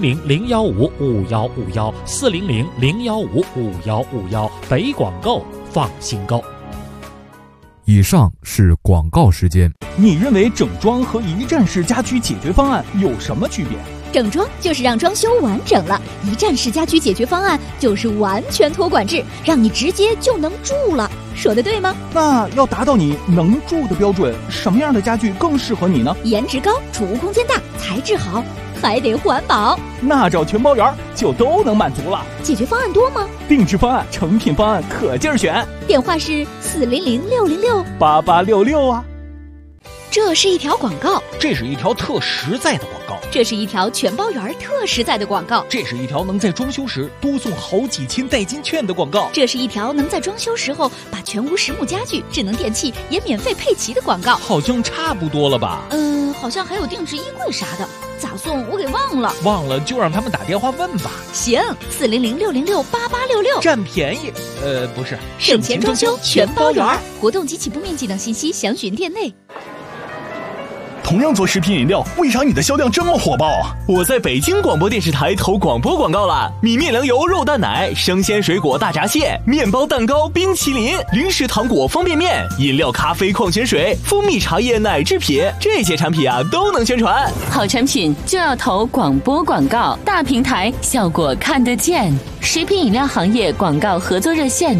400-015-5151，400-015-5151，北广购放心购。 以上是广告时间。 你认为整装和一站式家居解决方案有什么区别？ 整装就是让装修完整了，一站式家居解决方案就是完全托管制，让你直接就能住了。说的对吗？ 那要达到你能住的标准，什么样的家具更适合你呢？ 颜值高，储物空间大，材质好，还得环保。 那找全包园就都能满足了。 解决方案多吗？ 定制方案、成品方案可劲儿选。 电话是400-606-8866 啊。 这是一条广告， 这是一条特实在的广告， 这是一条全包园特实在的广告， 这是一条能在装修时多送好几千代金券的广告， 这是一条能在装修时候把全屋实木家具、智能电器也免费配齐的广告。 好像差不多了吧？ 好像还有定制衣柜啥的，咋送我给忘了。 忘了就让他们打电话问吧。 行，400-606-8866， 占便宜。不是， 省钱装修全包园，活动及起步面积等信息详询店内。 同样做食品饮料，为啥你的销量这么火爆？我在北京广播电视台投广播广告了，米面粮油肉蛋奶、生鲜水果大闸蟹、面包蛋糕、冰淇淋、零食糖果、方便面、饮料、咖啡、矿泉水、蜂蜜茶叶、奶制品，这些产品啊都能宣传。 好产品就要投广播广告，大平台效果看得见。食品饮料行业广告合作热线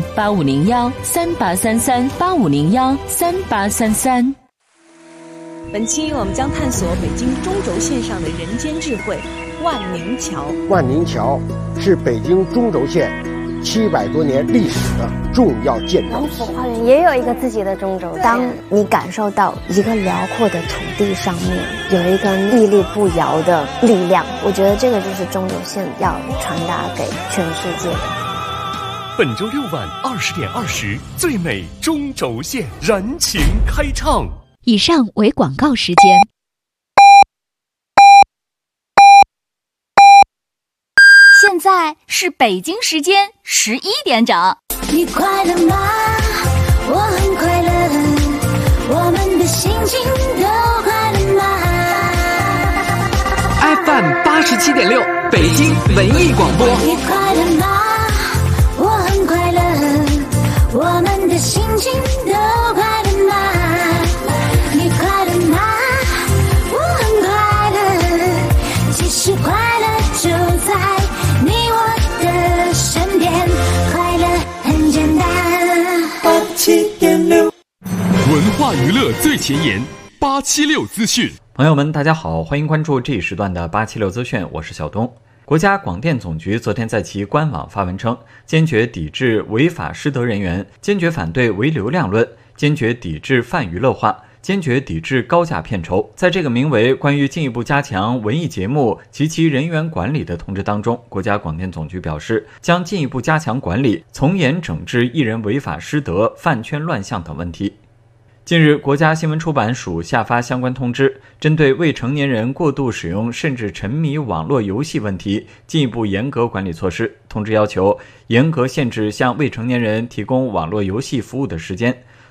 8501-3833-8501-3833。 本期我们将探索北京中轴线上的人间智慧——万宁桥。 万宁桥是北京中轴线700多年历史的重要建筑。 王府花园也有一个自己的中轴线。当你感受到一个辽阔的土地上面有一个屹立不摇的力量，我觉得这个就是中轴线要传达给全世界的。 本周6晚20点20，最美中轴线燃情开唱。 以上为广告时间。现在是北京时间11点整。 你快乐吗？我很快乐，我们的心情都快乐吗 ？FM 87.6，北京文艺广播。 你快乐吗？我很快乐，我们的心情都快乐吗？你快乐吗？我很快乐，其实快乐就在你我的身边，快乐很简单。87.6， 文化娱乐最前沿，876资讯。 朋友们，大家好，欢迎关注这一时段的876资讯，我是小东。国家广电总局昨天在其官网发文称，坚决抵制违法失德人员，坚决反对唯流量论，坚决抵制泛娱乐化，坚决抵制高价片酬。在这个名为关于进一步加强文艺节目及其人员管理的通知当中，国家广电总局表示，将进一步加强管理，从严整治艺人违法失德、饭圈乱象等问题。近日，国家新闻出版署下发相关通知，针对未成年人过度使用甚至沉迷网络游戏问题，进一步严格管理措施。通知要求，严格限制向未成年人提供网络游戏服务的时间，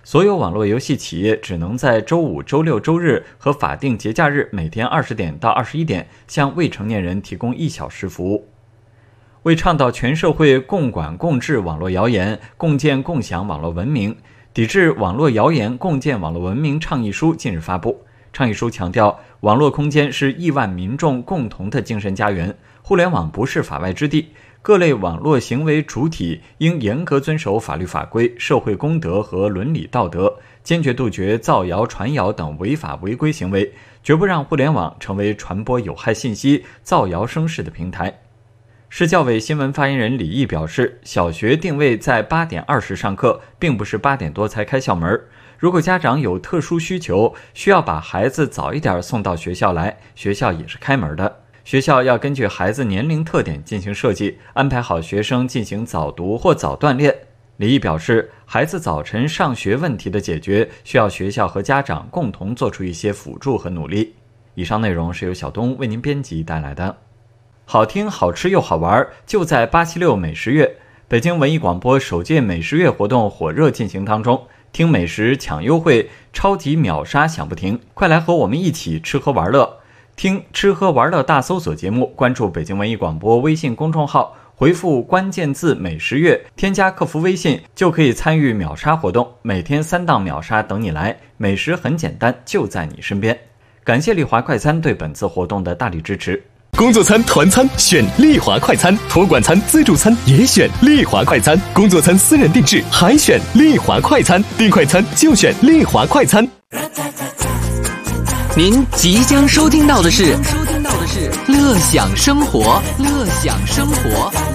所有网络游戏企业只能在周五、周六、周日和法定节假日每天20点到21点向未成年人提供1小时服务。为倡导全社会共管共治网络谣言，共建共享网络文明，抵制网络谣言共建网络文明倡议书近日发布。倡议书强调，网络空间是亿万民众共同的精神家园，互联网不是法外之地，各类网络行为主体应严格遵守法律法规、社会公德和伦理道德，坚决杜绝造谣传谣等违法违规行为，绝不让互联网成为传播有害信息、造谣生事的平台。市教委新闻发言人李毅表示，小学定位在8点20上课，并不是8点多才开校门。如果家长有特殊需求，需要把孩子早一点送到学校来，学校也是开门的。学校要根据孩子年龄特点进行设计，安排好学生进行早读或早锻炼。李毅表示，孩子早晨上学问题的解决，需要学校和家长共同做出一些辅助和努力。以上内容是由小东为您编辑带来的。好听、好吃又好玩，就在876美食月。北京文艺广播首届美食月活动火热进行当中，听美食抢优惠，超级秒杀享不停，快来和我们一起吃喝玩乐。听吃喝玩乐大搜索节目，关注北京文艺广播微信公众号，回复关键字美食月，添加客服微信就可以参与秒杀活动，每天3档秒杀等你来，美食很简单，就在你身边。感谢丽华快餐对本次活动的大力支持。 工作餐、团餐选丽华快餐，托管餐、自助餐也选丽华快餐，工作餐私人定制还选丽华快餐，订快餐就选丽华快餐。 您即将收听到的是乐享生活，乐享生活。